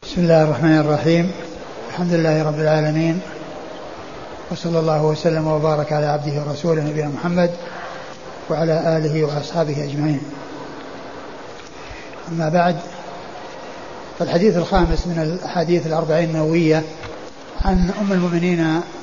بسم الله الرحمن الرحيم. الحمد لله رب العالمين، وصلى الله وسلم وبارك على عبده ورسوله نبينا محمد وعلى آله وأصحابه أجمعين. أما بعد، فالحديث الخامس من الأحاديث الأربعين النووية عن أم المؤمنين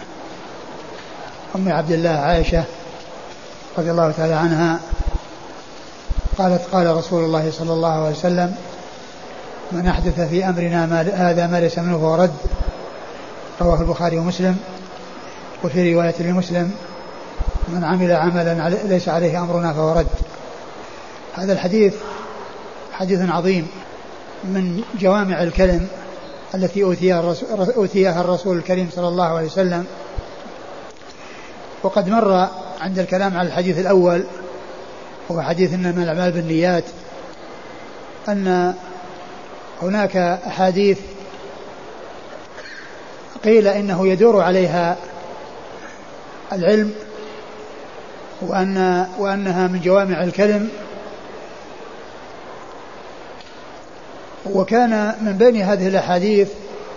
أم عبد الله عائشة رضي الله تعالى عنها قالت: قال رسول الله صلى الله عليه وسلم: من أحدث في أمرنا هذا ما ليس منه فهو رد. رواه البخاري ومسلم. وفي رواية لمسلم: من عمل عملا ليس عليه أمرنا فهو رد. هذا الحديث حديث عظيم من جوامع الكلم التي أوتيها الرسول الكريم صلى الله عليه وسلم. وقد مر عند الكلام على الحديث الأول وهو حديث إنما الأعمال بالنيات أن هناك أحاديث قيل إنه يدور عليها العلم وأنها من جوامع الكلم، وكان من بين هذه الأحاديث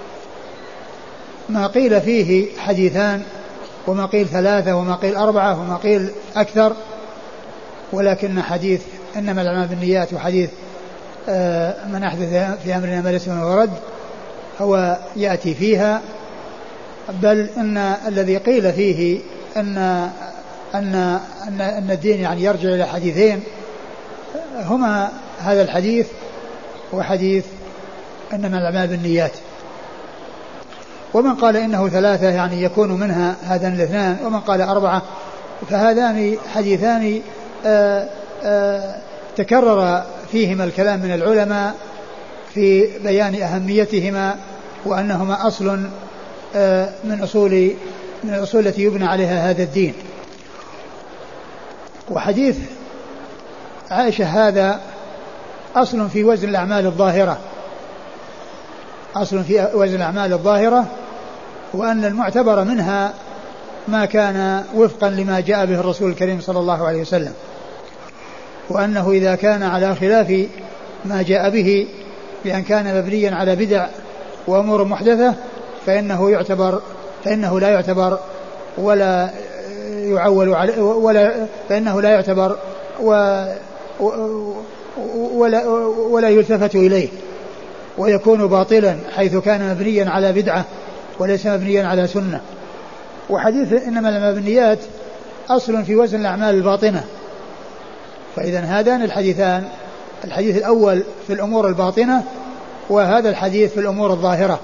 ما قيل فيه حديثان، وما قيل ثلاثة، وما قيل أربعة، وما قيل أكثر، ولكن حديث إنما الأعمال بالنيات وحديث من أحدث في أمرنا ما ليس منه فهو رد هو يأتي فيها. بل إن الذي قيل فيه أن الدين يعني يرجع إلى حديثين هما هذا الحديث وحديث إنما الأعمال بالنيات. ومن قال إنه ثلاثة يعني يكون منها هذان الاثنان، ومن قال أربعة، فهذان حديثان تكرر فيهما الكلام من العلماء في بيان أهميتهما وأنهما أصل من الأصول التي يبنى عليها هذا الدين. وحديث عائشة هذا أصل في وزن الأعمال الظاهرة، أصل في وزن الأعمال الظاهرة، وأن المعتبر منها ما كان وفقا لما جاء به الرسول الكريم صلى الله عليه وسلم، وأنه إذا كان على خلاف ما جاء به بأن كان مبنيا على بدع وأمور محدثة فإنه لا يعتبر ولا يعول عليه، فإنه لا يعتبر ولا يلتفت إليه، ويكون باطلا حيث كان مبنيا على بدعة وليس مبنيا على سنة. وحديث إنما الأعمال بالنيات أصل في وزن الأعمال الباطنة. فإذا هذان الحديثان، الحديث الأول في الأمور الباطنة وهذا الحديث في الأمور الظاهرة.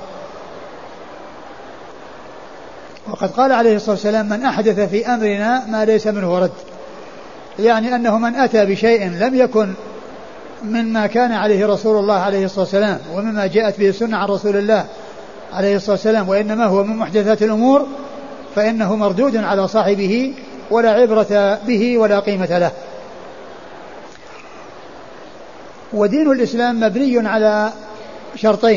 وقد قال عليه الصلاة والسلام: من أحدث في أمرنا ما ليس منه رد، يعني أنه من أتى بشيء لم يكن مما كان عليه رسول الله عليه الصلاة والسلام ومما جاءت به السنة عن رسول الله عليه الصلاة والسلام، وإنما هو من محدثات الأمور، فإنه مردود على صاحبه ولا عبرة به ولا قيمة له. ودين الإسلام مبني على شرطين،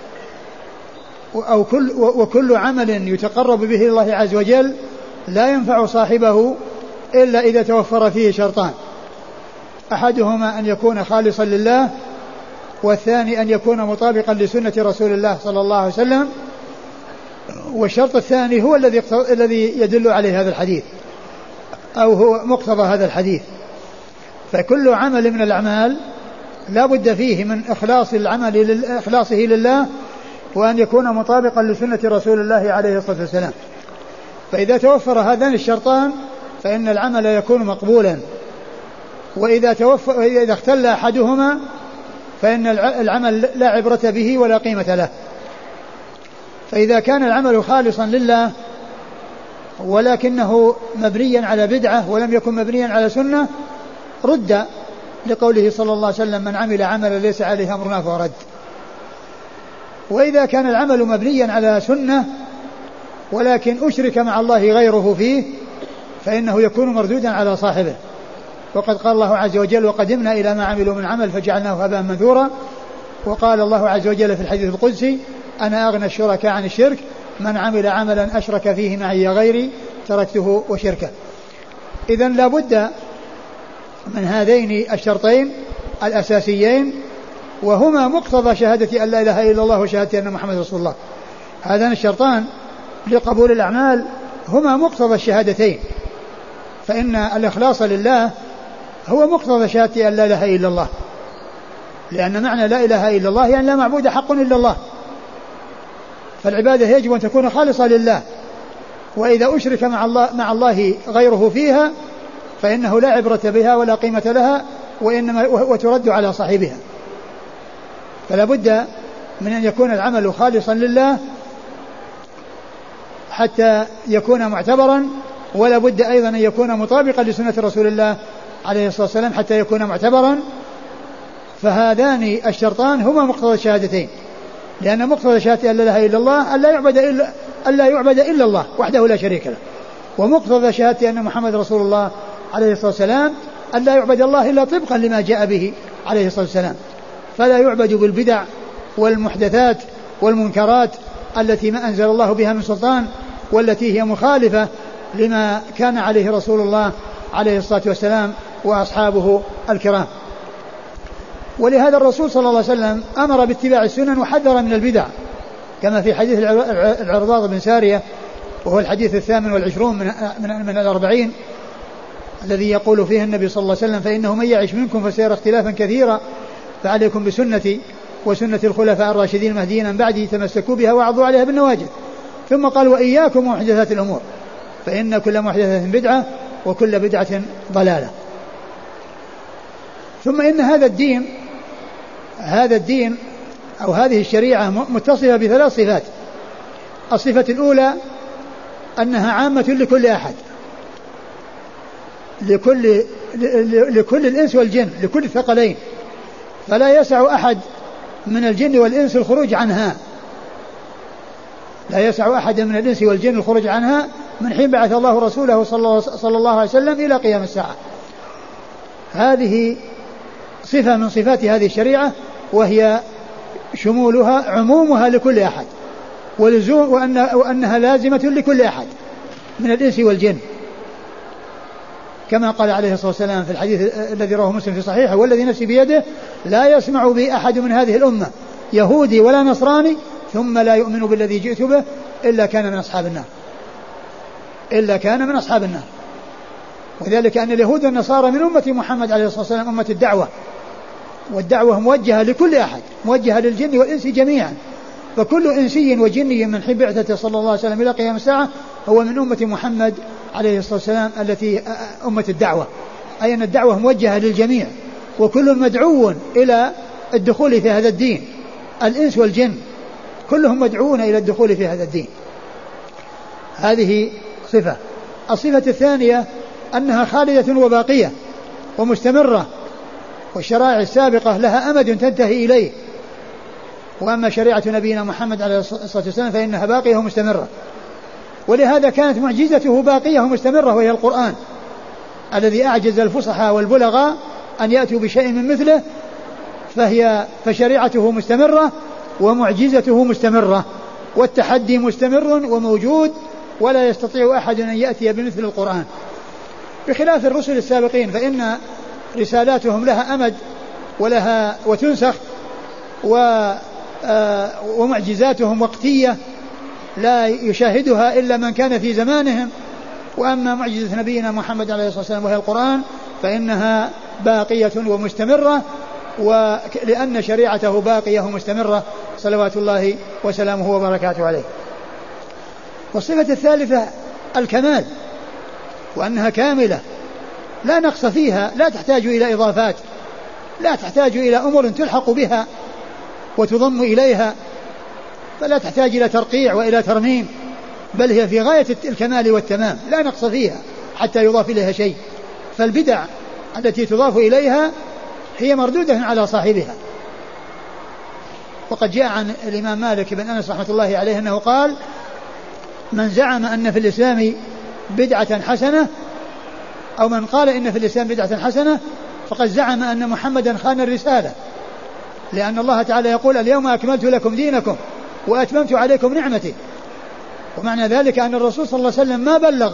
وكل عمل يتقرب به الله عز وجل لا ينفع صاحبه إلا إذا توفر فيه شرطان: أحدهما أن يكون خالصا لله، والثاني أن يكون مطابقا لسنة رسول الله صلى الله عليه وسلم. والشرط الثاني هو الذي يدل عليه هذا الحديث أو هو مقتضى هذا الحديث. فكل عمل من الأعمال لا بد فيه من إخلاص العمل إخلاصه لله، وأن يكون مطابقا لسنة رسول الله عليه الصلاة والسلام. فإذا توفر هذان الشرطان فإن العمل يكون مقبولا، وإذا اختل أحدهما فإن العمل لا عبرة به ولا قيمة له. فإذا كان العمل خالصا لله ولكنه مبنيا على بدعة ولم يكن مبنيا على سنة رد، لقوله صلى الله عليه وسلم: من عمل عملا ليس عليه أمرنا فهو رد. وإذا كان العمل مبنيا على سنة ولكن أشرك مع الله غيره فيه فإنه يكون مردودا على صاحبه. وقد قال الله عز وجل: وقدمنا إلى ما عملوا من عمل فجعلناه هباء منثورا. وقال الله عز وجل في الحديث القدسي: أنا أغنى الشركاء عن الشرك، من عمل عملا أشرك فيه معي غيري تركته وشركه. إذن لا بد من هذين الشرطين الأساسيين وهما مقتضى شهادة أن لا إله إلا الله وشهادة أن محمد رسول الله. هذان الشرطان لقبول الأعمال هما مقتضى الشهادتين، فإن الإخلاص لله هو مقتضى شهادة أن لا إله إلا الله، لأن معنى لا إله إلا الله يعني لا معبود حق إلا الله، فالعبادة يجب أن تكون خالصة لله، وإذا أشرك مع الله غيره فيها فإنه لا عبرة بها ولا قيمة لها وترد على صاحبها. فلا بد من أن يكون العمل خالصا لله حتى يكون معتبرا، ولا بد أيضا أن يكون مطابقا لسنة رسول الله عليه الصلاة والسلام حتى يكون معتبرا. فهذان الشرطان هما مقتضى الشهادتين، لأن مقتضى شهادة أن لا إله إلا الله أن لا يعبد إلا الله وحده لا شريك له، ومقتضى شهادة أن محمد رسول الله عليه الصلاة والسلام أن لا يعبد الله إلا طبقا لما جاء به عليه الصلاة والسلام، فلا يعبد بالبدع والمحدثات والمنكرات التي ما أنزل الله بها من سلطان، والتي هي مخالفة لما كان عليه رسول الله عليه الصلاة والسلام وأصحابه الكرام. ولهذا الرسول صلى الله عليه وسلم أمر باتباع السنن وحذر من البدع، كما في حديث العرباض بن سارية، وهو الحديث 28 من 40 الذي يقول فيه النبي صلى الله عليه وسلم: فإنه من يعش منكم فسيرى اختلافا كثيرا فعليكم بسنتي وسنة الخلفاء الراشدين المهديين من بعدي تمسكوا بها وعضوا عليها بالنواجذ. ثم قال: وإياكم ومحدثات الأمور فإن كل محدثة بدعة وكل بدعة ضلالة. ثم إن هذا الدين أو هذه الشريعة متصفة بثلاث صفات. الصفة الأولى أنها عامة لكل أحد، لكل الإنس والجن، لكل الثقلين، فلا يسع أحد من الجن والإنس الخروج عنها، لا يسع أحد من الإنس والجن الخروج عنها من حين بعث الله رسوله صلى الله عليه وسلم إلى قيام الساعة. هذه صفة من صفات هذه الشريعة، وهي شمولها عمومها لكل أحد، وأنها لازمة لكل أحد من الإنس والجن، كما قال عليه الصلاة والسلام في الحديث الذي رواه مسلم في صحيحه: والذي نفسي بيده لا يسمع بي أحد من هذه الأمة يهودي ولا نصراني ثم لا يؤمن بالذي جئت به إلا كان من أصحاب النار، إلا كان من أصحاب النار. وذلك أن اليهود والنصارى من أمة محمد عليه الصلاة والسلام أمة الدعوة، والدعوة موجهة لكل أحد، موجهة للجن والإنس جميعا، فكل إنسي وجني من حين بعثته صلى الله عليه وسلم إلى قيام الساعة هو من أمة محمد عليه الصلاة والسلام التي أمة الدعوة، أي أن الدعوة موجهة للجميع، وكل مدعو إلى الدخول في هذا الدين، الإنس والجن كلهم مدعوون إلى الدخول في هذا الدين. هذه صفة. الصفة الثانية أنها خالدة وباقية ومستمرة، والشرائع السابقة لها أمد تنتهي إليه، وأما شريعة نبينا محمد عليه الصلاة والسلام فإنها باقية ومستمرة. ولهذا كانت معجزته باقية ومستمرة، وهي القرآن الذي أعجز الفصحى والبلغاء أن يأتوا بشيء من مثله، فشريعته مستمرة ومعجزته مستمرة، والتحدي مستمر وموجود، ولا يستطيع أحد أن يأتي بمثل القرآن، بخلاف الرسل السابقين فإن رسالاتهم لها أمد وتنسخ، ومعجزاتهم وقتية لا يشاهدها إلا من كان في زمانهم. وأما معجزة نبينا محمد عليه الصلاة والسلام وهي القرآن فإنها باقية ومستمرة، ولأن شريعته باقية ومستمرة صلوات الله وسلامه وبركاته عليه. والصفة الثالثة الكمال، وأنها كاملة لا نقص فيها، لا تحتاج إلى إضافات، لا تحتاج إلى أمور تلحق بها وتضم إليها، فلا تحتاج إلى ترقيع وإلى ترميم، بل هي في غاية الكمال والتمام، لا نقص فيها حتى يضاف إليها شيء. فالبدع التي تضاف إليها هي مردودة على صاحبها. وقد جاء عن الإمام مالك بن أنس رحمة الله عليه أنه قال: من زعم أن في الإسلام بدعة حسنة، أو من قال إن في الإسلام بدعة حسنة فقد زعم أن محمدا خان الرسالة، لأن الله تعالى يقول: اليوم أكملت لكم دينكم وأتممت عليكم نعمتي. ومعنى ذلك أن الرسول صلى الله عليه وسلم ما بلغ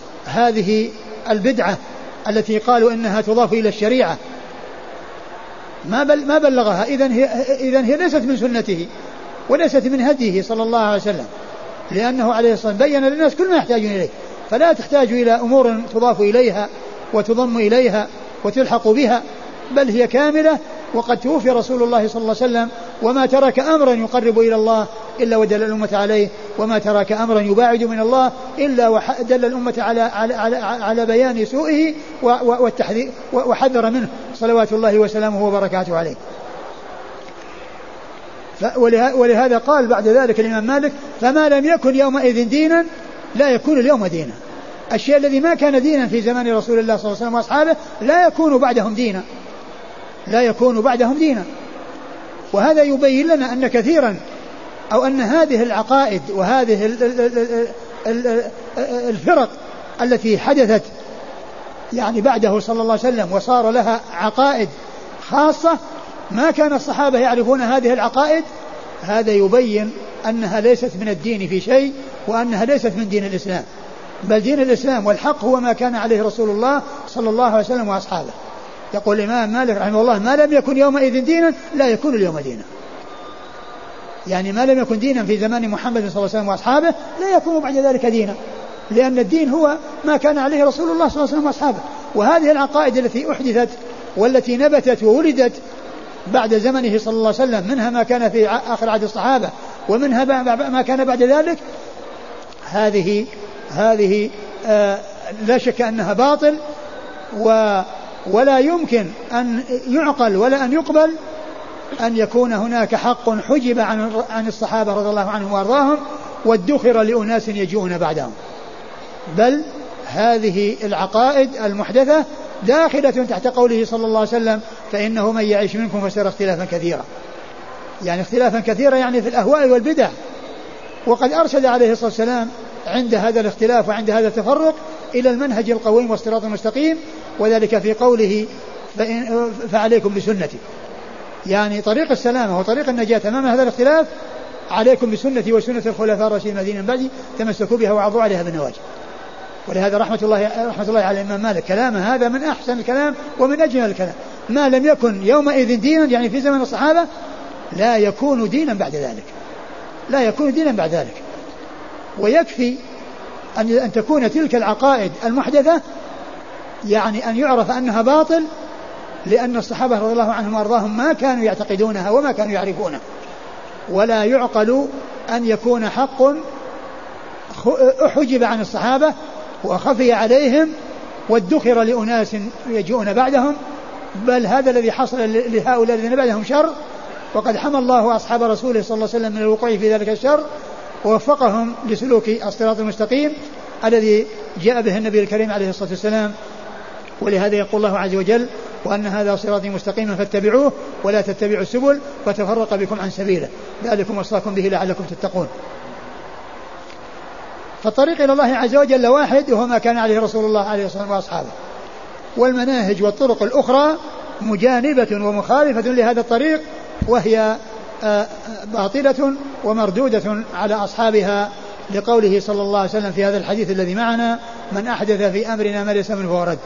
هذه البدعة التي قالوا إنها تضاف إلى الشريعة، ما بلغها، إذن هي ليست من سنته وليست من هديه صلى الله عليه وسلم، لأنه عليه الصلاة والسلام بين للناس كل ما يحتاجون إليه، فلا تحتاج إلى أمور تضاف إليها وتضم إليها وتلحق بها، بل هي كاملة. وقد توفي رسول الله صلى الله عليه وسلم وما ترك أمرا يقرب إلى الله إلا ودل الأمة عليه، وما ترك أمرا يباعد من الله إلا ودل الأمة على بيان سوءه والتحذير وحذر منه صلوات الله وسلامه وبركاته عليه. ولهذا قال بعد ذلك الإمام مالك: فما لم يكن يومئذ دينا لا يكون اليوم دينا. الشيء الذي ما كان دينا في زمان رسول الله صلى الله عليه وسلم وأصحابه لا يكون بعدهم دينا، لا يكون بعدهم دينا. وهذا يبين لنا أن كثيرا أو أن هذه العقائد وهذه الفرق التي حدثت يعني بعده صلى الله عليه وسلم وصار لها عقائد خاصة ما كان الصحابة يعرفون هذه العقائد، هذا يبين أنها ليست من الدين في شيء، وأنها ليست من دين الإسلام، بل دين الإسلام والحق هو ما كان عليه رسول الله صلى الله عليه وسلم وأصحابه. يقول الإمام مالك رحمه الله: ما لم يكن يومئذ دينا لا يكون اليوم دينا. يعني ما لم يكن دينا في زمان محمد صلى الله عليه وسلم وأصحابه لا يكون بعد ذلك دينا، لأن الدين هو ما كان عليه رسول الله صلى الله عليه وسلم وأصحابه. وهذه العقائد التي أحدثت والتي نبتت وولدت بعد زمنه صلى الله عليه وسلم، منها ما كان في آخر عهد الصحابة ومنها ما كان بعد ذلك، هذه لا شك أنها باطل، ولا يمكن أن يعقل ولا أن يقبل أن يكون هناك حق حجب عن الصحابة رضي الله عنهم وأرضاهم وادخر لأناس يجيئون بعدهم، بل هذه العقائد المحدثة داخلة تحت قوله صلى الله عليه وسلم: فإنه من يعيش منكم فسيرى اختلافا كثيرا. يعني اختلافا كثيرا يعني في الأهواء والبدع. وقد أرشد عليه الصلاة والسلام عند هذا الاختلاف وعند هذا التفرق إلى المنهج القويم والصراط المستقيم، وذلك في قوله: فعليكم بسنتي، يعني طريق السلامة وطريق النجاة أمام هذا الاختلاف عليكم بسنتي وسنة الخلفاء الراشدين المهديين من بعدي تمسكوا بها وعضوا عليها بالنواجذ. ولهذا رحمة الله على الإمام مالك كلامه هذا من أحسن الكلام ومن أجمل الكلام: ما لم يكن يومئذ دينا، يعني في زمن الصحابة، لا يكون دينا بعد ذلك، لا يكون دينا بعد ذلك. ويكفي أن تكون تلك العقائد المحدثة يعني أن يعرف أنها باطل، لأن الصحابة رضي الله عنهم وأرضاهم ما كانوا يعتقدونها وما كانوا يعرفونها. ولا يعقل أن يكون حق أحجب عن الصحابة وخفي عليهم وادخر لأناس يجيئون بعدهم، بل هذا الذي حصل لهؤلاء الذين بعدهم شر، وقد حمى الله أصحاب رسوله صلى الله عليه وسلم من الوقوع في ذلك الشر ووفقهم لسلوك الصراط المستقيم الذي جاء به النبي الكريم عليه الصلاة والسلام. ولهذا يقول الله عز وجل: وأن هذا صراطي مستقيما فاتبعوه ولا تتبعوا السبل فتفرق بكم عن سبيله ذلكم وصاكم به لعلكم تتقون. فالطريق إلى الله عز وجل واحد، وهو ما كان عليه رسول الله عليه الصلاة والسلام وأصحابه، والمناهج والطرق الأخرى مجانبة ومخالفة لهذا الطريق، وهي باطلة ومردودة على أصحابها، لقوله صلى الله عليه وسلم في هذا الحديث الذي معنا: من أحدث في أمرنا ما ليس منه فهو رد.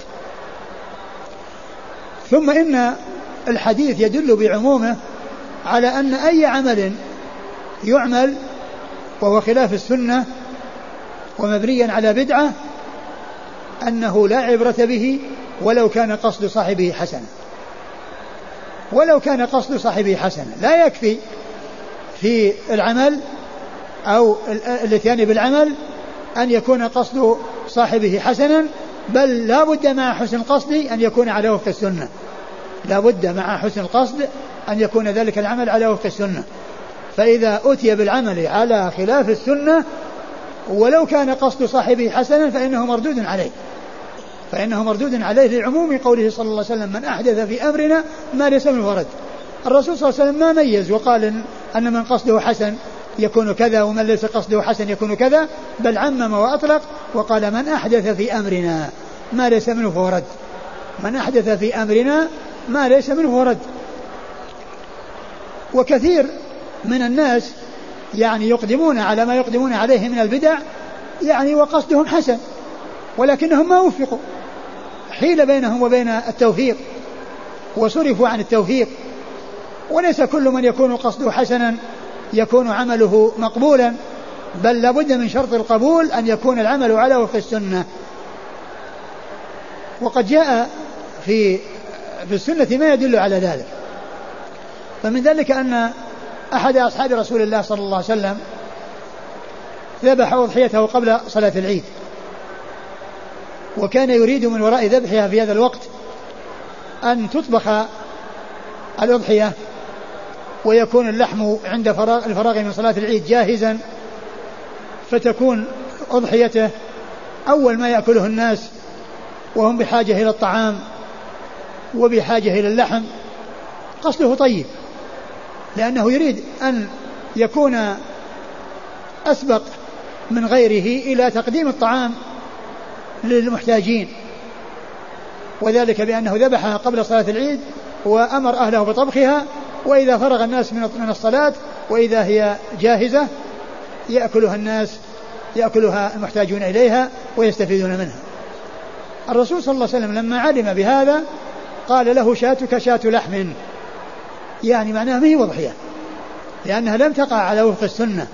ثم إن الحديث يدل بعمومه على أن أي عمل يعمل وهو خلاف السنة ومبنيا على بدعة أنه لا عبرة به ولو كان قصد صاحبه حسنا، ولو كان قصد صاحبه حسنا. لا يكفي في العمل أو الاتيان بالعمل أن يكون قصد صاحبه حسنا، بل لا بد مع حسن القصد أن يكون على وفق السنة، لا بد مع حسن القصد أن يكون ذلك العمل على وفق السنة. فإذا أتي بالعمل على خلاف السنة ولو كان قصد صاحبه حسنا فإنه مردود عليه، فإنه مردود عليه لعموم قوله صلى الله عليه وسلم: من أحدث في أمرنا ما ليس منه فرد. الرسول صلى الله عليه وسلم ما ميز وقال أن من قصده حسن يكون كذا ومن ليس قصده حسن يكون كذا، بل عمم وأطلق وقال: من أحدث في أمرنا ما ليس منه فرد، من أحدث في أمرنا ما ليس منه فرد. وكثير من الناس يعني يقدمون على ما يقدمون عليه من البدع يعني وقصدهم حسن، ولكنهم ما وفقوا، حيل بينهم وبين التوفيق وصرفوا عن التوفيق وليس كل من يكون قصده حسنا يكون عمله مقبولا، بل لابد من شرط القبول أن يكون العمل على وفق السنة. وقد جاء في السنة ما يدل على ذلك. فمن ذلك أن أحد أصحاب رسول الله صلى الله عليه وسلم ذبح أضحيته قبل صلاة العيد، وكان يريد من وراء ذبحها في هذا الوقت أن تطبخ الأضحية ويكون اللحم عند الفراغ من صلاة العيد جاهزا، فتكون أضحيته أول ما يأكله الناس وهم بحاجة إلى الطعام وبحاجة إلى اللحم. قصده طيب، لأنه يريد أن يكون أسبق من غيره إلى تقديم الطعام للمحتاجين، وذلك بأنه ذبحها قبل صلاة العيد وأمر أهله بطبخها، وإذا فرغ الناس من الصلاة وإذا هي جاهزة يأكلها الناس، يأكلها المحتاجون إليها ويستفيدون منها. الرسول صلى الله عليه وسلم لما علم بهذا قال له شاتك شات لحم، يعني معناها ما هي وضحية، لأنها لم تقع على وفق السنة،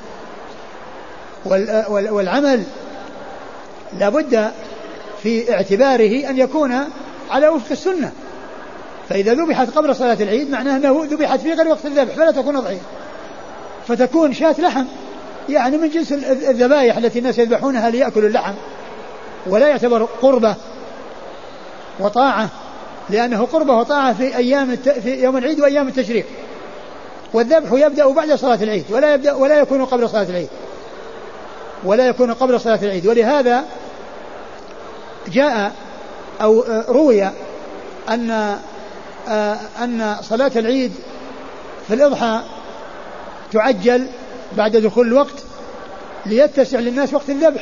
والعمل لابد في اعتباره أن يكون على وفق السنة. فإذا ذبحت قبل صلاة العيد معناه أنه ذبحت في غير وقت الذبح فلا تكون أضحية، فتكون شات لحم، يعني من جنس الذبائح التي الناس يذبحونها ليأكلوا اللحم، ولا يعتبر قربة وطاعة، لأنه قربة وطاعة في يوم العيد وأيام التشريق، والذبح يبدأ بعد صلاة العيد ولا يكون قبل صلاة العيد، ولهذا جاء أو روي أن صلاة العيد في الإضحى تعجل بعد دخول الوقت ليتسع للناس وقت الذبح،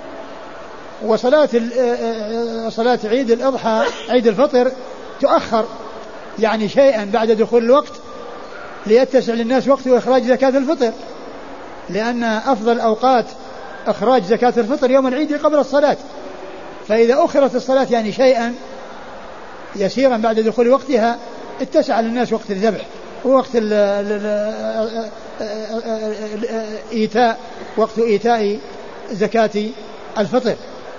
وصلاة عيد الأضحى عيد الفطر تؤخر يعني شيئا بعد دخول الوقت ليتسع للناس وقت إخراج زكاة الفطر، لأن أفضل أوقات إخراج زكاة الفطر يوم العيد قبل الصلاة، فإذا أخرت الصلاة يعني شيئا يسيرا بعد دخول وقتها اتسع للناس وقت الذبح ووقت وقت إيتاء زكاة الفطر.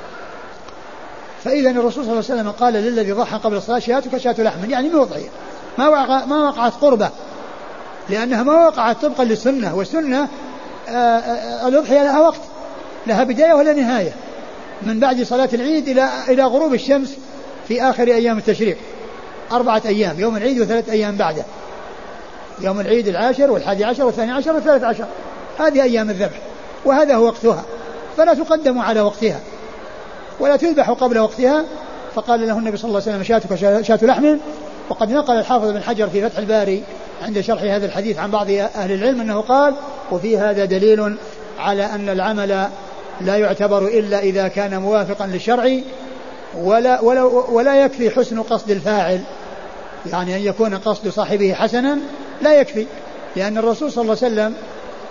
فإذا الرسول صلى الله عليه وسلم قال للذي ضحى قبل الصلاة شاتك شات لحم، يعني موضعية ما وقعت قربة، لأنها ما وقعت طبقا للسنة، والسنة الأضحية لها وقت، لها بداية ولا نهاية، من بعد صلاة العيد إلى غروب الشمس في آخر أيام التشريق 4 أيام، يوم العيد و3 أيام بعده، يوم العيد 10 و11 و12 و13، هذه أيام الذبح وهذا هو وقتها، فلا تقدم على وقتها ولا تذبح قبل وقتها. فقال له النبي صلى الله عليه وسلم شاتك شات لحم. وقد نقل الحافظ بن حجر في فتح الباري عند شرح هذا الحديث عن بعض أهل العلم أنه قال وفي هذا دليل على أن العمل لا يعتبر إلا إذا كان موافقا للشرع، ولا يكفي حسن قصد الفاعل، يعني أن يكون قصد صاحبه حسنا لا يكفي، لأن الرسول صلى الله عليه وسلم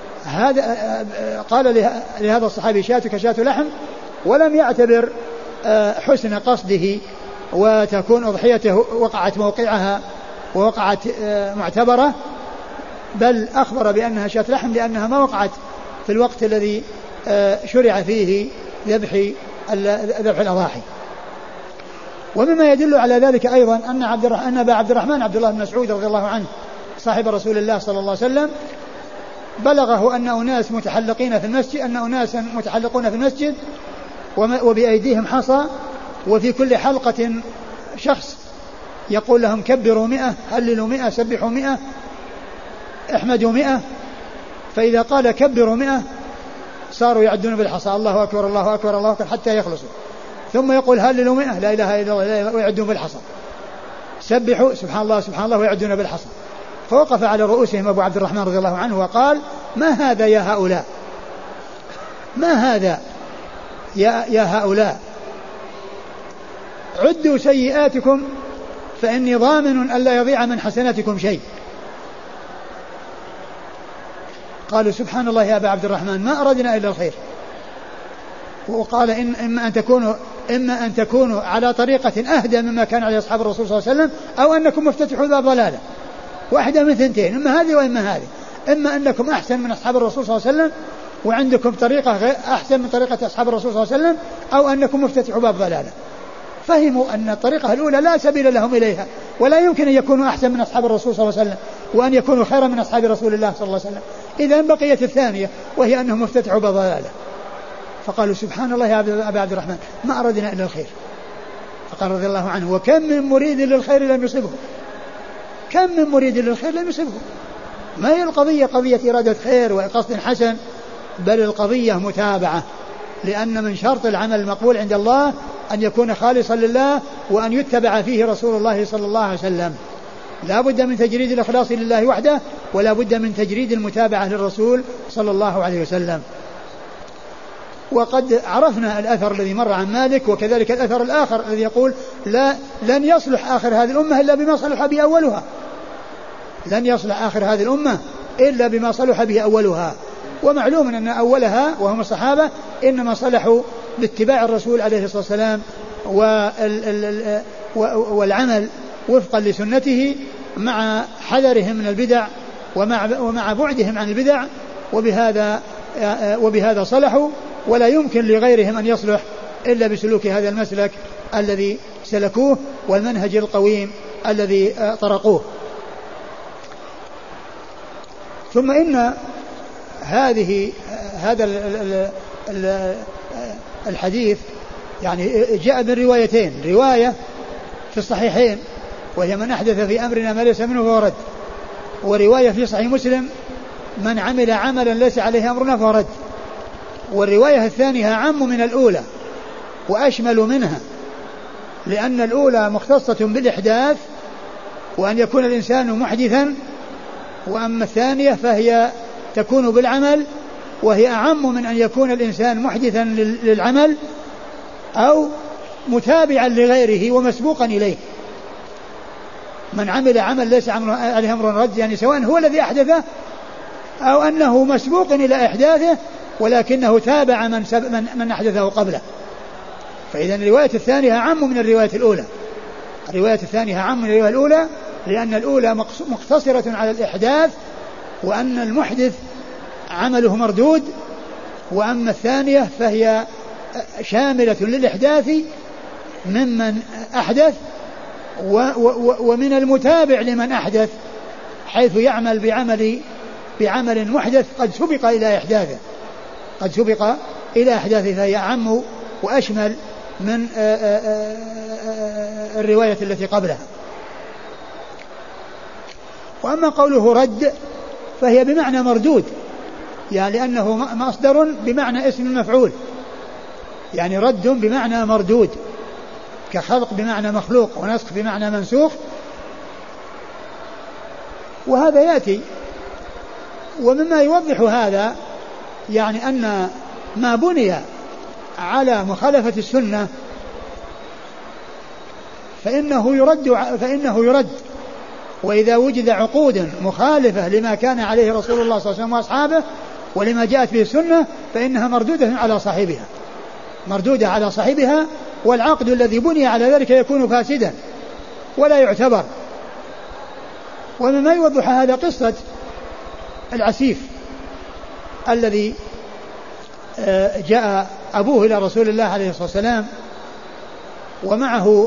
قال لهذا الصحابي شاتك شات لحم، ولم يعتبر حسن قصده وتكون أضحيته وقعت موقعها ووقعت معتبرة، بل أخبر بأنها شات لحم لأنها ما وقعت في الوقت الذي شرع فيه ذبح الأضاحي. ومما يدل على ذلك أيضا أن أبا عبد الرحمن عبد الله بن مسعود رضي الله عنه صاحب رسول الله صلى الله عليه وسلم بلغه أن أناس متحلقون في المسجد وبأيديهم حصى، وفي كل حلقة شخص يقول لهم كبروا 100، هللوا 100، سبحوا 100، احمدوا 100، فإذا قال كبروا 100 صاروا يعدون بالحصى الله أكبر الله أكبر الله أكبر حتى يخلصوا، ثم يقول هللوا 100 لا إله إلا الله ويعدون بالحصى، سبحوا سبحان الله سبحان الله ويعدون بالحصى. فوقف على رؤوسهم أبو عبد الرحمن رضي الله عنه وقال ما هذا يا هؤلاء، ما هذا يا هؤلاء، عدوا سيئاتكم فإني ضامن أن لا يضيع من حسناتكم شيء. قالوا سبحان الله يا أبا عبد الرحمن ما أردنا إلا الخير. وقال إما أن تكونوا على طريقة أهدى مما كان عليه أصحاب الرسول صلى الله عليه وسلم، أو أنكم مفتتحوا باب ضلالة، واحدة من ثنتين، إما هذه وإما هذه، إما أنكم أحسن من أصحاب الرسول صلى الله عليه وسلم وعندكم طريقة أحسن من طريقة أصحاب الرسول صلى الله عليه وسلم، أو أنكم مفتتحوا باب ضلالة. فهموا أن الطريقة الأولى لا سبيل لهم إليها، ولا يمكن أن يكونوا أحسن من أصحاب الرسول صلى الله عليه وسلم وأن يكونوا خيرا من أصحاب رسول الله صلى الله عليه وسلم. إذن بقيت الثانية وهي أنهم مفتتحوا باب ضلالة. فقالوا سبحان الله يا أبا عبد الرحمن ما أردنا إلا الخير. فقال رضي الله عنه وكم من مريد للخير لم يصبه، كم من مريد للخير لم يصبه. ما هي القضية قضية إرادة خير وقصد حسن، بل القضية متابعة، لأن من شرط العمل المقبول عند الله أن يكون خالصا لله وأن يتبع فيه رسول الله صلى الله عليه وسلم. لا بد من تجريد الإخلاص لله وحده، ولا بد من تجريد المتابعة للرسول صلى الله عليه وسلم. وقد عرفنا الأثر الذي مر عن مالك، وكذلك الأثر الآخر الذي يقول لن يصلح آخر هذه الأمة إلا بما صلح به أولها، لن يصلح آخر هذه الأمة إلا بما صلح به أولها. ومعلوم أن أولها وهم الصحابة إنما صلحوا باتباع الرسول عليه الصلاة والسلام والعمل وفقا لسنته مع حذرهم من البدع ومع بعدهم عن البدع، وبهذا صلحوا. ولا يمكن لغيرهم أن يصلح إلا بسلوك هذا المسلك الذي سلكوه والمنهج القويم الذي طرقوه. ثم إن هذا الحديث يعني جاء من روايتين، رواية في الصحيحين وهي من أحدث في أمرنا ما ليس منه فهو رد، ورواية في صحيح مسلم من عمل عملا ليس عليه أمرنا فهو رد. والرواية الثانية أعم من الأولى وأشمل منها، لأن الأولى مختصة بالإحداث وأن يكون الإنسان محدثا، وأما الثانية فهي تكون بالعمل، وهي أعم من أن يكون الإنسان محدثا للعمل أو متابعا لغيره ومسبوقا إليه. من عمل عمل ليس عليه أمر رد، يعني سواء هو الذي أحدثه أو أنه مسبوق إلى إحداثه ولكنه تابع من أحدثه قبله. فإذا الرواية الثانية أعم من الرواية الأولى، الرواية الثانية أعم من الرواية الأولى، لأن الأولى مقتصرة على الإحداث وأن المحدث عمله مردود، وأما الثانية فهي شاملة للإحداث ممن أحدث ومن المتابع لمن أحدث، حيث يعمل بعمل محدث قد سبق إلى إحداثه، قد سبق إلى إحداثه، فهي أعم وأشمل من الرواية التي قبلها. وأما قوله رد فهي بمعنى مردود، يعني لأنه مصدر بمعنى اسم المفعول، يعني رد بمعنى مردود، كخلق بمعنى مخلوق ونسخ بمعنى منسوخ. وهذا يأتي. ومما يوضح هذا يعني أن ما بني على مخالفة السنة فإنه يرد، وإذا وجد عقود مخالفة لما كان عليه رسول الله صلى الله عليه وسلم وأصحابه ولما جاءت به السنة فإنها مردودة على صاحبها، والعقد الذي بني على ذلك يكون فاسدا ولا يعتبر. ومما يوضح هذا قصة العسيف الذي جاء أبوه إلى رسول الله عليه الصلاة والسلام ومعه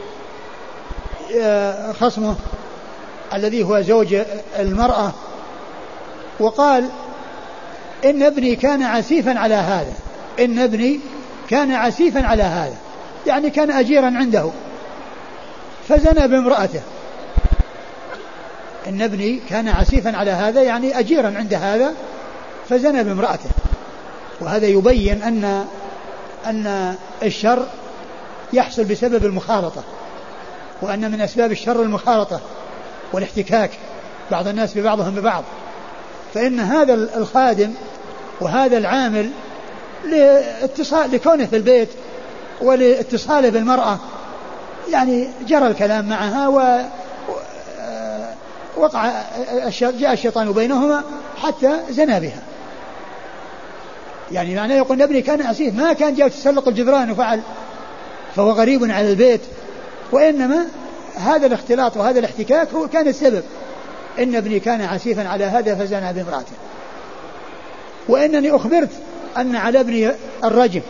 خصمه الذي هو زوج المرأة، وقال إن ابني كان عسيفا على هذا، إن ابني كان عسيفا على هذا، يعني كان أجيرا عنده فزنى بامرأته. إن ابني كان عسيفا على هذا يعني أجيرا عند هذا فزنى بامرأته. وهذا يبين أن الشر يحصل بسبب المخالطة، وأن من أسباب الشر المخالطة والاحتكاك بعض الناس ببعضهم ببعض. فإن هذا الخادم وهذا العامل لكونه في البيت ولاتصاله بالمرأة يعني جرى الكلام معها ووقع جاء الشيطان بينهما حتى زنى بها. يعني معناه يقول ابني كان عسيف، ما كان جاء تسلق الجدران وفعل فهو غريب على البيت، وإنما هذا الاختلاط وهذا الاحتكاك هو كان السبب إن ابني كان عسيفا على هذا فزنى بامرأته، وإنني أخبرت أن على ابني الرجم،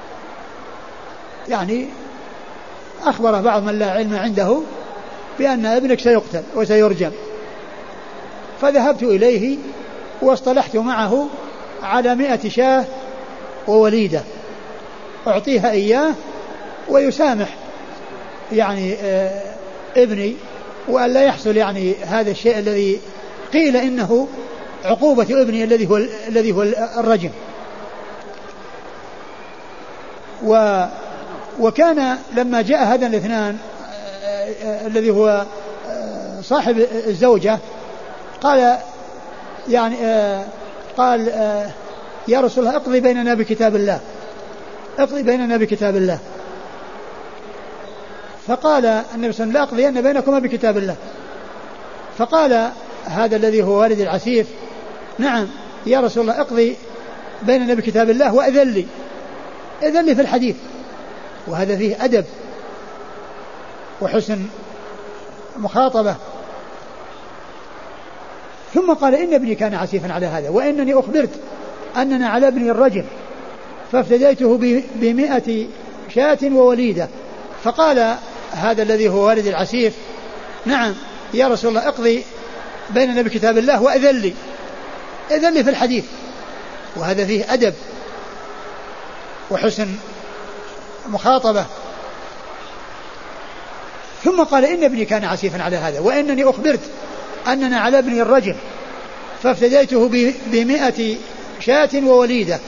يعني أخبر بعض من لا علم عنده بأن ابنك سيقتل وسيرجم. فذهبت إليه واصطلحت معه على 100 شاة ووليدة أعطيها إياه ويسامح يعني ابني، وأن لا يحصل يعني هذا الشيء الذي قيل إنه عقوبة ابني الذي هو الرجم. وكان لما جاء هذا الاثنان الذي هو صاحب الزوجة قال يعني قال يا رسول الله اقضي بيننا بكتاب الله، اقضي بيننا بكتاب الله. فقال النبي صلى الله عليه وسلم لا أقضين بينكما بكتاب الله. فقال هذا الذي هو والد العسيف نعم يا رسول الله اقضي بيننا بكتاب الله وأذن لي، إذن لي في الحديث. وهذا فيه أدب وحسن مخاطبة. ثم قال إن ابني كان عسيفا على هذا وإنني أخبرت أننا على ابني الرجم فافتديته ب100 شاة ووليدة. فقال هذا الذي هو والد العسيف نعم يا رسول الله اقضي بيننا بكتاب الله وأذن لي، إذن لي في الحديث. وهذا فيه أدب وحسن مخاطبة. ثم قال إن ابني كان عسيفا على هذا وإنني أخبرت أننا على ابني الرجم فافتديته ب100 شاة ووليدة.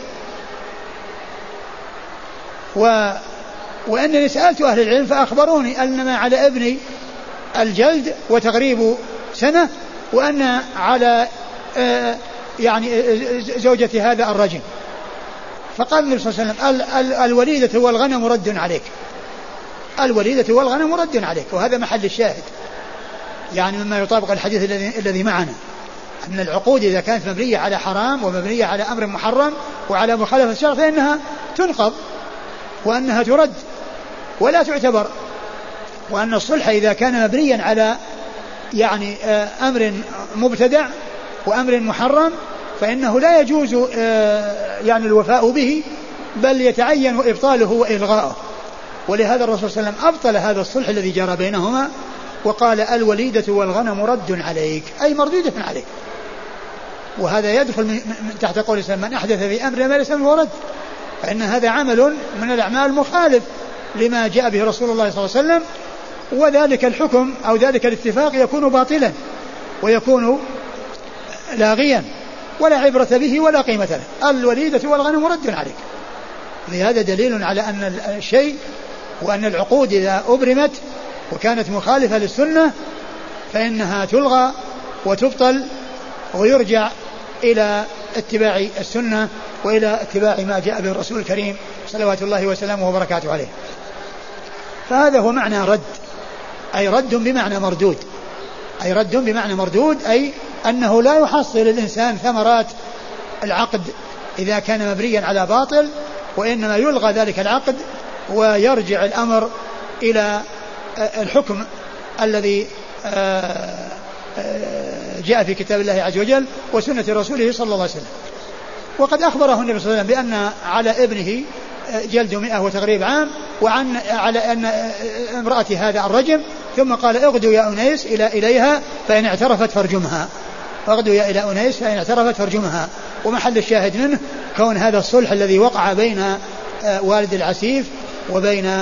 وأنني سألت أهل العلم فأخبروني أنما على ابني الجلد وتغريب سنة، وأن على يعني زوجة هذا الرجم. فقال النبي صلى الله عليه وسلم الوليدة والغنم رد عليك، الوليدة والغنم رد عليك. وهذا محل الشاهد يعني مما يطابق الحديث الذي معنا، أن العقود إذا كانت مبنية على حرام ومبنية على أمر محرم وعلى مخالفة الشرع فإنها تنقض وأنها ترد ولا تعتبر. وأن الصلح إذا كان مبنيا على يعني أمر مبتدع وأمر محرم فإنه لا يجوز يعني الوفاء به، بل يتعين إبطاله وإلغاؤه. ولهذا الرسول صلى الله عليه وسلم أبطل هذا الصلح الذي جرى بينهما وقال الوليدة والغنم رد عليك، أي مردودة عليك. وهذا يدخل تحت قول الإسلام من أحدث في أمر ما ليس منه رد، فإن هذا عمل من الأعمال مخالف لما جاء به رسول الله صلى الله عليه وسلم، وذلك الحكم أو ذلك الاتفاق يكون باطلا ويكون لاغيا ولا عبرة به ولا قيمة له. الوليدة والغنم رد عليك. لهذا دليل على أن الشيء وأن العقود إذا أبرمت وكانت مخالفة للسنة فإنها تلغى وتبطل ويرجع إلى اتباع السنة وإلى اتباع ما جاء به الرسول الكريم صلوات الله وسلامه وبركاته عليه. فهذا هو معنى رد، أي رد بمعنى مردود، أي رد بمعنى مردود، أي أنه لا يحصل الإنسان ثمرات العقد إذا كان مبنيا على باطل، وإنما يلغى ذلك العقد ويرجع الأمر إلى الحكم الذي جاء في كتاب الله عز وجل وسنة رسوله صلى الله عليه وسلم. وقد أخبره النبي صلى الله عليه وسلم بأن على ابنه جلد 100 وتغريب عام، وعن على أن امرأة هذا الرجم. ثم قال اغدوا يا أنيس إليها فإن اعترفت فارجمها، اغدوا يا إلى أنيس فإن اعترفت فارجمها. ومحل الشاهد منه كون هذا الصلح الذي وقع بين والد العسيف وبين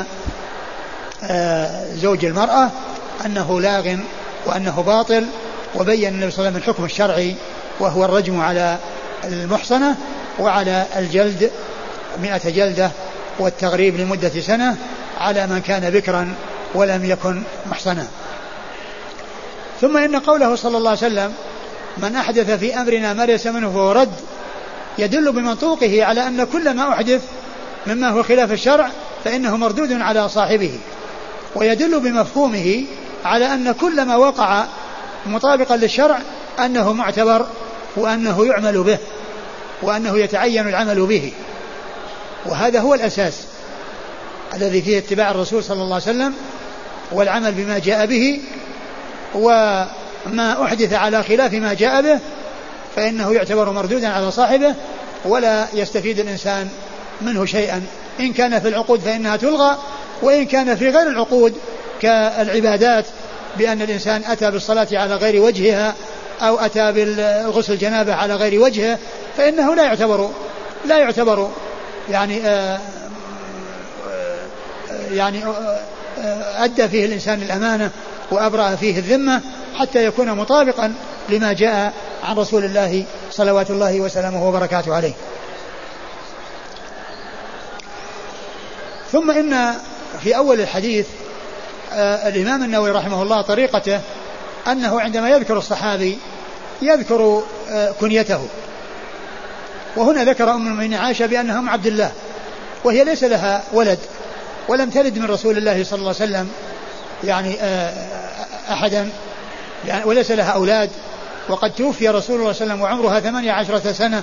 زوج المرأة أنه لاغ وأنه باطل. وبين النبي صلى الله عليه وسلم الحكم الشرعي وهو الرجم على المحصنة وعلى الجلد 100 جلدة والتغريب لمدة سنة على من كان بكرا ولم يكن محصنا. ثم إن قوله صلى الله عليه وسلم من أحدث في أمرنا ما ليس منه فهو رد يدل بمنطوقه على أن كل ما أحدث مما هو خلاف الشرع فإنه مردود على صاحبه، ويدل بمفهومه على أن كل ما وقع مطابقا للشرع أنه معتبر وأنه يعمل به وأنه يتعين العمل به. وهذا هو الأساس الذي فيه اتباع الرسول صلى الله عليه وسلم والعمل بما جاء به، ما أحدث على خلاف ما جاء به فإنه يعتبر مردودا على صاحبه ولا يستفيد الإنسان منه شيئا. إن كان في العقود فإنها تلغى، وإن كان في غير العقود كالعبادات بأن الإنسان أتى بالصلاة على غير وجهها أو أتى بالغسل الجنابة على غير وجهه فإنه لا يعتبر يعني أدى فيه الإنسان الأمانة وأبرأ فيه الذمة حتى يكون مطابقا لما جاء عن رسول الله صلوات الله وسلامه وبركاته عليه. ثم إن في أول الحديث الإمام النووي رحمه الله طريقته أنه عندما يذكر الصحابي يذكر كنيته، وهنا ذكر أم المؤمنين عائشة بأنها أم عبد الله، وهي ليس لها ولد ولم تلد من رسول الله صلى الله عليه وسلم أحدا وليس لها أولاد، وقد توفي رسول الله صلى الله عليه وسلم وعمرها 18 سنة،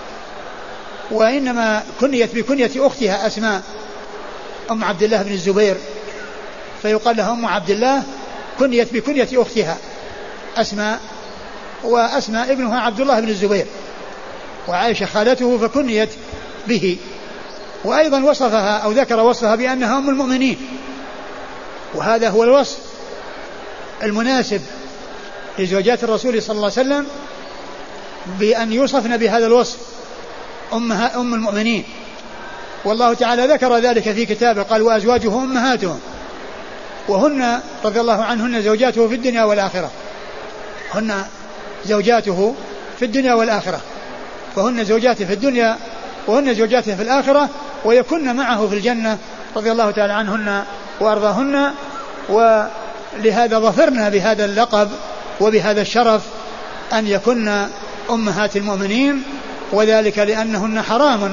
وإنما كنيت بكنية أختها أسماء أم عبد الله بن الزبير، فيقال لها أم عبد الله كنيت بكنية أختها أسماء، وأسماء ابنها عبد الله بن الزبير، وعائشة خالته فكنيت به. وأيضا وصفها أو ذكر وصفها بأنها أم المؤمنين، وهذا هو الوصف المناسب لزوجات الرسول صلى الله عليه وسلم بأن يوصفن بهذا الوصف أم المؤمنين. والله تعالى ذكر ذلك في كتابه قال وأزواجه أمهاتهم، وهن رضي الله عنهن زوجاته في الدنيا والآخرة، هن زوجاته في الدنيا والآخرة، فهن زوجاته في الدنيا وهن زوجاته في الآخرة، ويكن معه في الجنة رضي الله تعالى عنهن وأرضاهن. ولهذا ظفرنا بهذا اللقب وبهذا الشرف أن يكن أمهات المؤمنين، وذلك لأنهن حرام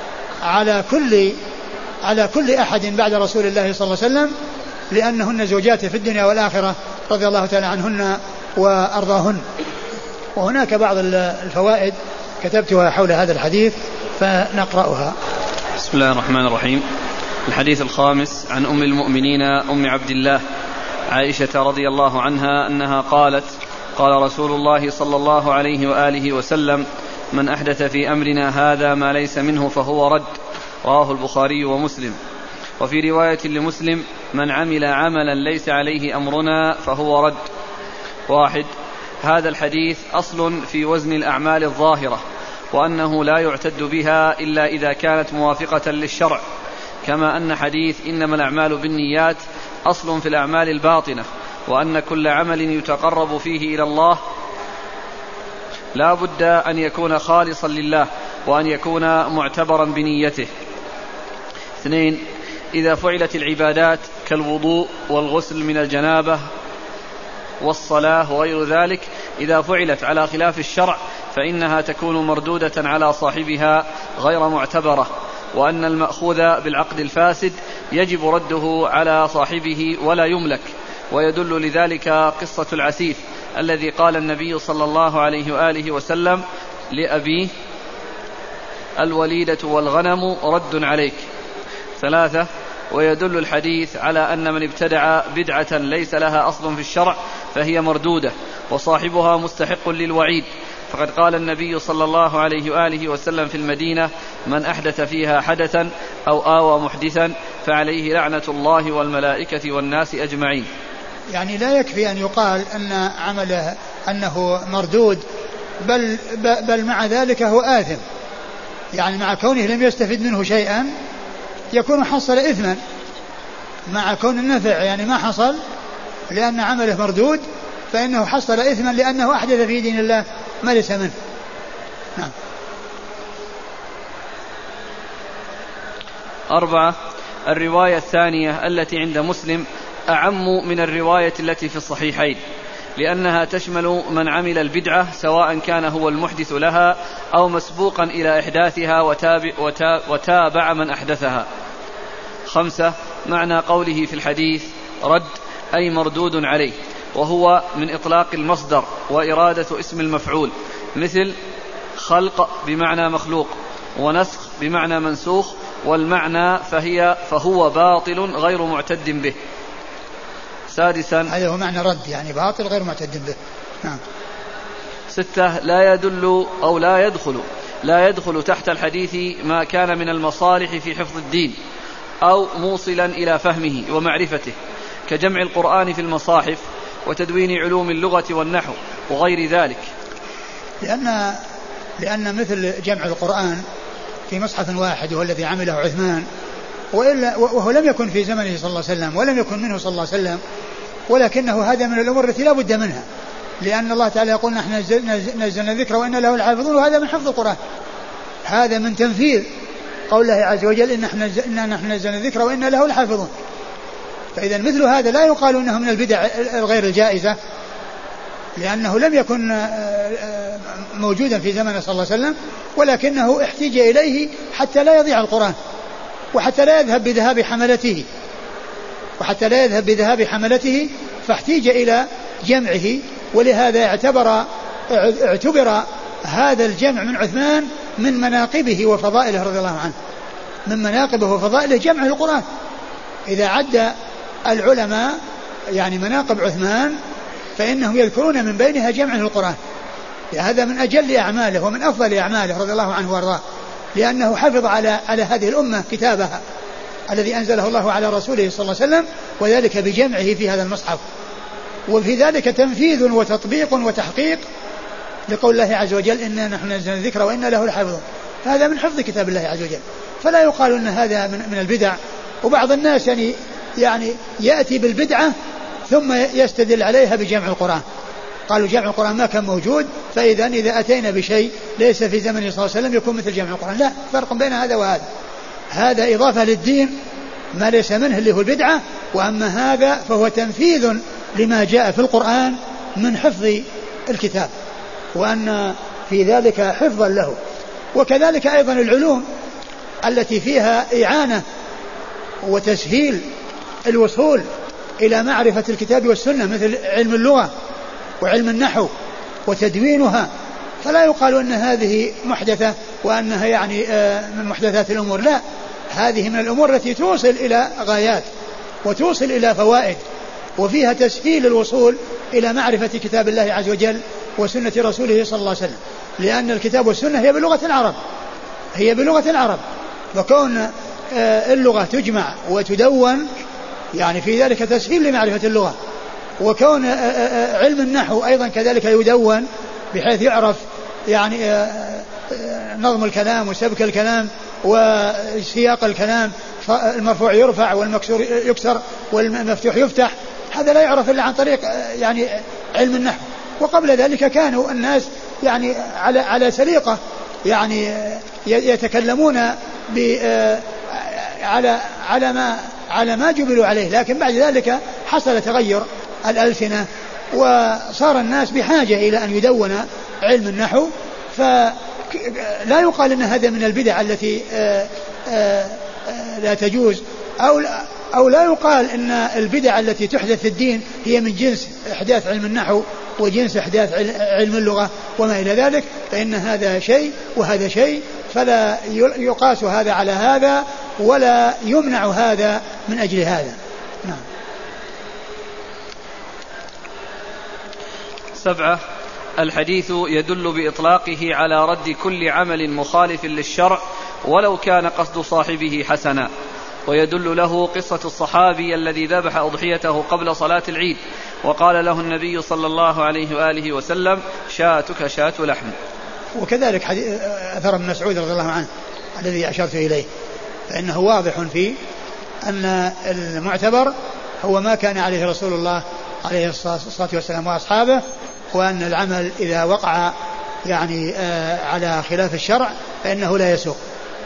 على كل أحد بعد رسول الله صلى الله عليه وسلم، لأنهن زوجاته في الدنيا والآخرة رضي الله تعالى عنهن وأرضاهن. وهناك بعض الفوائد كتبتها حول هذا الحديث فنقرأها. بسم الله الرحمن الرحيم. الحديث الخامس عن أم المؤمنين أم عبد الله عائشة رضي الله عنها أنها قالت قال رسول الله صلى الله عليه وآله وسلم من أحدث في أمرنا هذا ما ليس منه فهو رد، رواه البخاري ومسلم. وفي رواية لمسلم من عمل عملا ليس عليه أمرنا فهو رد. 1. هذا الحديث أصل في وزن الأعمال الظاهرة، وأنه لا يعتد بها إلا إذا كانت موافقة للشرع، كما أن حديث إنما الأعمال بالنيات أصل في الأعمال الباطنة، وأن كل عمل يتقرب فيه إلى الله لا بد أن يكون خالصا لله وأن يكون معتبرا بنيته. 2. إذا فعلت العبادات كالوضوء والغسل من الجنابة والصلاة وغير ذلك إذا فعلت على خلاف الشرع فإنها تكون مردودة على صاحبها غير معتبرة، وأن المأخوذ بالعقد الفاسد يجب رده على صاحبه ولا يملك. ويدل لذلك قصة العسيف الذي قال النبي صلى الله عليه وآله وسلم لأبيه الوليدة والغنم رد عليك. 3. ويدل الحديث على أن من ابتدع بدعة ليس لها أصل في الشرع فهي مردودة وصاحبها مستحق للوعيد، فقد قال النبي صلى الله عليه وآله وسلم في المدينة من أحدث فيها حدثا أو آوى محدثا فعليه لعنة الله والملائكة والناس أجمعين. يعني لا يكفي أن يقال أن عمله أنه مردود، بل مع ذلك هو آثم، يعني مع كونه لم يستفد منه شيئا يكون حصل إثما، مع كون النفع يعني ما حصل لأن عمله مردود فإنه حصل إثما لأنه أحدث في دين الله ما ليس منه. نعم. 4. الرواية الثانية التي عند مسلم أعم من الرواية التي في الصحيحين، لأنها تشمل من عمل البدعة سواء كان هو المحدث لها أو مسبوقا إلى إحداثها وتابع من أحدثها. 5. معنى قوله في الحديث رد أي مردود عليه، وهو من إطلاق المصدر وإرادة اسم المفعول، مثل خلق بمعنى مخلوق ونسخ بمعنى منسوخ، والمعنى فهو باطل غير معتد به. 6. هذا هو معنى رد، يعني باطل غير معتد به. نعم. 6. لا يدخل تحت الحديث ما كان من المصالح في حفظ الدين أو موصلا إلى فهمه ومعرفته كجمع القرآن في المصاحف وتدوين علوم اللغة والنحو وغير ذلك، لأن مثل جمع القرآن في مصحف واحد وهو الذي عمله عثمان، وهو لم يكن في زمنه صلى الله عليه وسلم ولم يكن منه صلى الله عليه وسلم، ولكنه هذا من الأمور التي لا بد منها، لأن الله تعالى يقول نحن نزلنا الذكر وإنا له الحافظون، وهذا من حفظ القرآن، هذا من تنفيذ قول الله عز وجل إن نحن نزلنا الذكر وإنا له الحافظون. فإذا مثل هذا لا يقال إنه من البدع الغير الجائزة، لأنه لم يكن موجودا في زمن صلى الله عليه وسلم، ولكنه احتج إليه حتى لا يضيع القرآن وحتى لا يذهب بذهاب حملته فاحتيج إلى جمعه. ولهذا اعتبر هذا الجمع من عثمان من مناقبه وفضائله رضي الله عنه، من مناقبه وفضائله جمع القرآن. إذا عد العلماء يعني مناقب عثمان فإنهم يذكرون من بينها جمع القرآن، هذا من أجل أعماله ومن أفضل أعماله رضي الله عنه وارضاه، لأنه حفظ على هذه الأمة كتابها الذي أنزله الله على رسوله صلى الله عليه وسلم، وذلك بجمعه في هذا المصحف. وفي ذلك تنفيذ وتطبيق وتحقيق لقول الله عز وجل إنا نحن نزلنا الذكر وإنا له الحافظون، هذا من حفظ كتاب الله عز وجل، فلا يقال أن هذا من البدع. وبعض الناس يعني يأتي بالبدعة ثم يستدل عليها بجمع القرآن، قالوا جمع القرآن ما كان موجود، فإذا أتينا بشيء ليس في زمن صلى الله عليه وسلم يكون مثل جمع القرآن. لا فرق بين هذا وهذا، هذا إضافة للدين ما ليس منه اللي هو البدعة، وأما هذا فهو تنفيذ لما جاء في القرآن من حفظ الكتاب، وأن في ذلك حفظا له. وكذلك أيضا العلوم التي فيها إعانة وتسهيل الوصول إلى معرفة الكتاب والسنة مثل علم اللغة وعلم النحو وتدوينها، فلا يقال أن هذه محدثة وأنها يعني من محدثات الأمور، لا، هذه من الأمور التي توصل إلى غايات وتوصل إلى فوائد، وفيها تسهيل الوصول إلى معرفة كتاب الله عز وجل وسنة رسوله صلى الله عليه وسلم، لأن الكتاب والسنة هي بلغة العرب، وكون اللغة تجمع وتدون يعني في ذلك تسهيل لمعرفة اللغة. وكون علم النحو أيضا كذلك يدون بحيث يعرف يعني نظم الكلام وسبك الكلام وسياق الكلام، المرفوع يرفع والمكسور يكسر والمفتوح يفتح، هذا لا يعرف إلا عن طريق يعني علم النحو. وقبل ذلك كانوا الناس يعني على سليقة يعني يتكلمون على ما جبلوا عليه، لكن بعد ذلك حصل تغير الألسنة وصار الناس بحاجة إلى أن يدون علم النحو، فلا يقال أن هذا من البدع التي لا تجوز، أو لا يقال أن البدع التي تحدث في الدين هي من جنس إحداث علم النحو وجنس إحداث علم اللغة وما إلى ذلك، فإن هذا شيء وهذا شيء، فلا يقاس هذا على هذا ولا يمنع هذا من أجل هذا. نعم. 7. الحديث يدل بإطلاقه على رد كل عمل مخالف للشرع ولو كان قصد صاحبه حسنا، ويدل له قصة الصحابي الذي ذبح أضحيته قبل صلاة العيد وقال له النبي صلى الله عليه وآله وسلم شاتك شات لحم. وكذلك أثر ابن مسعود رضي الله عنه الذي أشرت إليه، فإنه واضح في أن المعتبر هو ما كان عليه رسول الله عليه الصلاة والسلام وأصحابه، وأن العمل إذا وقع يعني على خلاف الشرع فإنه لا يسوق.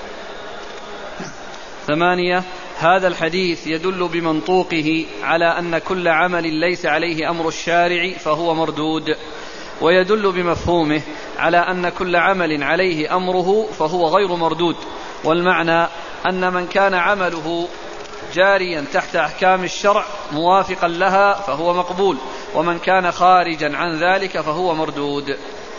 8. هذا الحديث يدل بمنطوقه على أن كل عمل ليس عليه أمر الشارع فهو مردود، ويدل بمفهومه على أن كل عمل عليه أمره فهو غير مردود، والمعنى أن من كان عمله جاريا تحت أحكام الشرع موافقا لها فهو مقبول، ومن كان خارجا عن ذلك فهو مردود.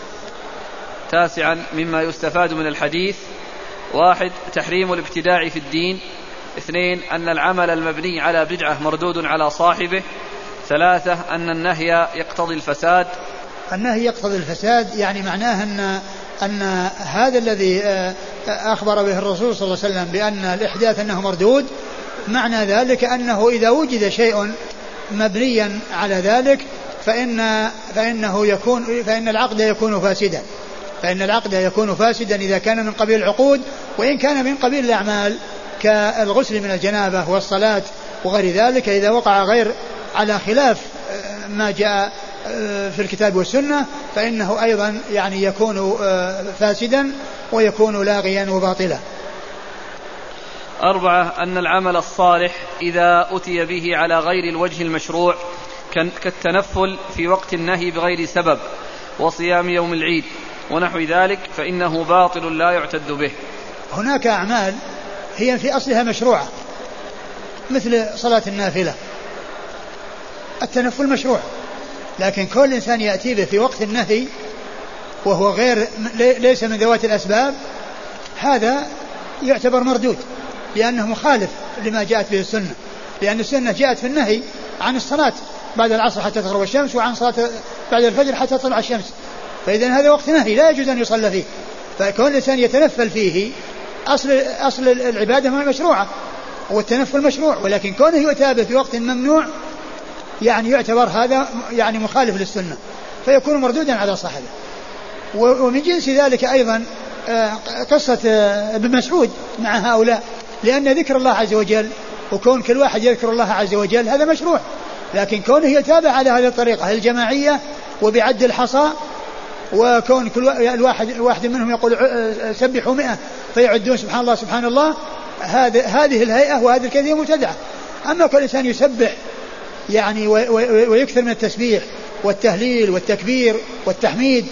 9. مما يستفاد من الحديث: 1. تحريم الابتداع في الدين. 2. أن العمل المبني على بدعة مردود على صاحبه. 3. أن النهي يقتضي الفساد. النهي يقتضي الفساد، يعني معناه أن هذا الذي أخبر به الرسول صلى الله عليه وسلم بأن الإحداث أنه مردود، معنى ذلك أنه إذا وجد شيء مبنيا على ذلك فإن العقد يكون فاسدا، فإن العقد يكون فاسدا إذا كان من قبيل العقود، وإن كان من قبيل الأعمال كالغسل من الجنابة والصلاة وغير ذلك، إذا وقع غير على خلاف ما جاء في الكتاب والسنة فإنه أيضا يعني يكون فاسدا ويكون لاغيا وباطلا. 4. أن العمل الصالح إذا أتي به على غير الوجه المشروع كالتنفل في وقت النهي بغير سبب وصيام يوم العيد ونحو ذلك فإنه باطل لا يعتد به. هناك أعمال هي في أصلها مشروعة مثل صلاة النافلة، التنفل مشروع، لكن كل إنسان يأتي به في وقت النهي وهو ليس من ذوات الأسباب هذا يعتبر مردود، لأنه مخالف لما جاءت به السنة، لأن السنة جاءت في النهي عن الصلاة بعد العصر حتى تغرب الشمس، وعن صلاة بعد الفجر حتى تطلع الشمس، فإذا هذا وقت نهي لا يجوز أن يصلى فيه، فكون الإنسان يتنفل فيه أصل العبادة ما مشروعة والتنفل مشروع، ولكن كونه يؤتى في وقت ممنوع يعني يعتبر هذا يعني مخالف للسنة فيكون مردودا على صاحبه. ومن جنس ذلك أيضا قصة ابن مسعود مع هؤلاء، لأن ذكر الله عز وجل وكون كل واحد يذكر الله عز وجل هذا مشروع، لكن كونه يتابع على هذه الطريقة الجماعية وبعد الحصى، وكون كل الواحد منهم يقول سبحوا 100 فيعدون سبحان الله سبحان الله، هذه الهيئة وهذه الكيفية مبتدعة. أما كل إنسان يسبح يعني ويكثر من التسبيح والتهليل والتكبير والتحميد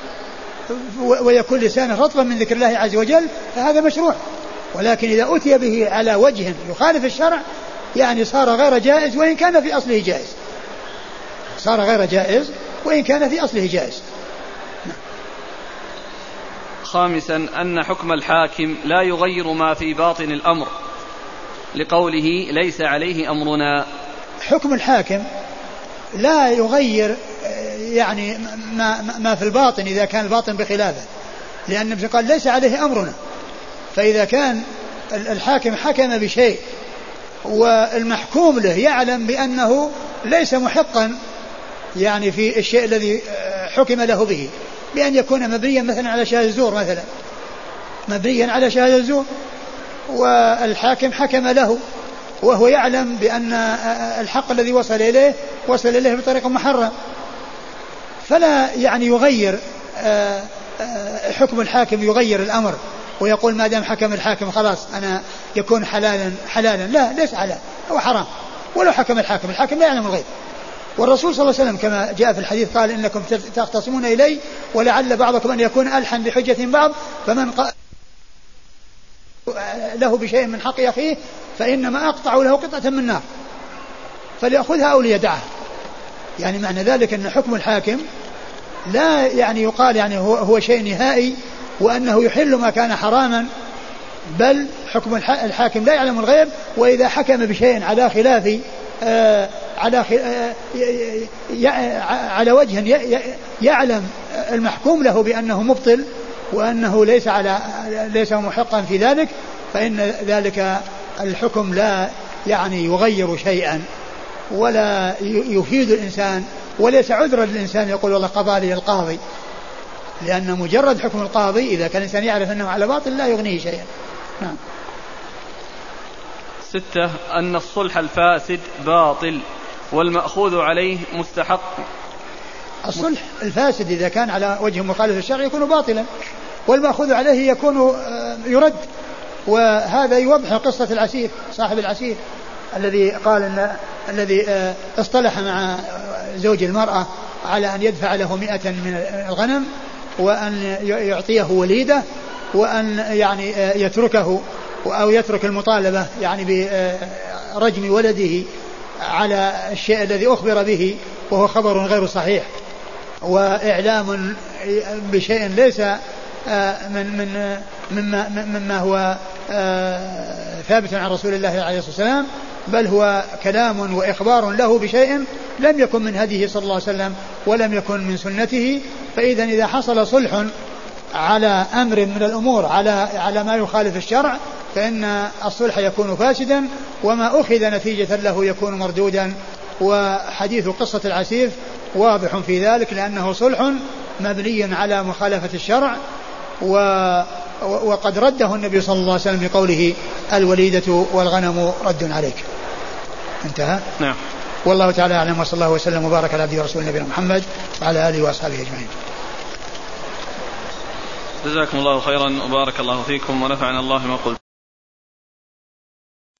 ويكون لسانه رطبا من ذكر الله عز وجل فهذا مشروع، ولكن إذا أتي به على وجه يخالف الشرع يعني صار غير جائز وإن كان في أصله جائز، صار غير جائز وإن كان في أصله جائز. 5. أن حكم الحاكم لا يغير ما في باطن الأمر لقوله ليس عليه أمرنا. حكم الحاكم لا يغير يعني ما في الباطن إذا كان الباطن بخلافه، لأن ابن قال ليس عليه أمرنا، فإذا كان الحاكم حكم بشيء والمحكوم له يعلم بأنه ليس محقا يعني في الشيء الذي حكم له به، بأن يكون مبنيا مثلا على شهادة الزور، مثلا مبنيا على شهادة الزور والحاكم حكم له وهو يعلم بأن الحق الذي وصل إليه بطريقة محرم، فلا يعني يغير حكم الحاكم يغير الأمر ويقول ما دام حكم الحاكم خلاص أنا يكون حلالا، لا ليس حلال، هو حرام ولو حكم الحاكم لا يعلم الغيب. والرسول صلى الله عليه وسلم كما جاء في الحديث قال إنكم تختصمون إلي ولعل بعضكم أن يكون ألحن بحجة بعض، فمن قال له بشيء من حق أخيه فإنما أقطع له قطعة من نار فليأخذها أو ليدعها. يعني معنى ذلك أن حكم الحاكم لا يعني يقال يعني هو شيء نهائي وأنه يحل ما كان حراما، بل حكم الحاكم لا يعلم الغيب، وإذا حكم بشيء على خلاف على وجه يعلم المحكوم له بأنه مبطل وأنه ليس محقا في ذلك، فإن ذلك الحكم لا يعني يغير شيئا ولا يفيد الإنسان، وليس عذرا للإنسان يقول والله قضى لي القاضي، لأن مجرد حكم القاضي إذا كان الإنسان يعرف أنه على باطل لا يغنيه شيئا. نعم. 6. أن الصلح الفاسد باطل والمأخوذ عليه مستحق. الصلح الفاسد إذا كان على وجه مخالف الشرع يكون باطلا، والمأخوذ عليه يكون يرد، وهذا يوضح قصة العسير صاحب العسير الذي قال إن الذي اصطلح مع زوج المرأة على أن يدفع له 100 من الغنم وأن يعطيه وليدة وأن يعني يتركه أو يترك المطالبة يعني برجم ولده على الشيء الذي أخبر به وهو خبر غير صحيح، وإعلام بشيء ليس مما هو ثابت عن رسول الله عليه الصلاة والسلام، بل هو كلام وإخبار له بشيء لم يكن من هديه صلى الله عليه وسلم ولم يكن من سنته. فإذا إذا حصل صلح على أمر من الأمور على ما يخالف الشرع فإن الصلح يكون فاسدا، وما أخذ نتيجة له يكون مردودا. وحديث قصة العسيف واضح في ذلك، لأنه صلح مبني على مخالفة الشرع، وقد رده النبي صلى الله عليه وسلم بقوله الوليدة والغنم رد عليك. انتهى. نعم. والله تعالى أعلم، وصلى الله وسلم وبارك على عبده ورسوله نبينا محمد وعلى آله وأصحابه أجمعين. جزاكم الله خيرا وبارك الله فيكم ونفعنا الله ما قلت.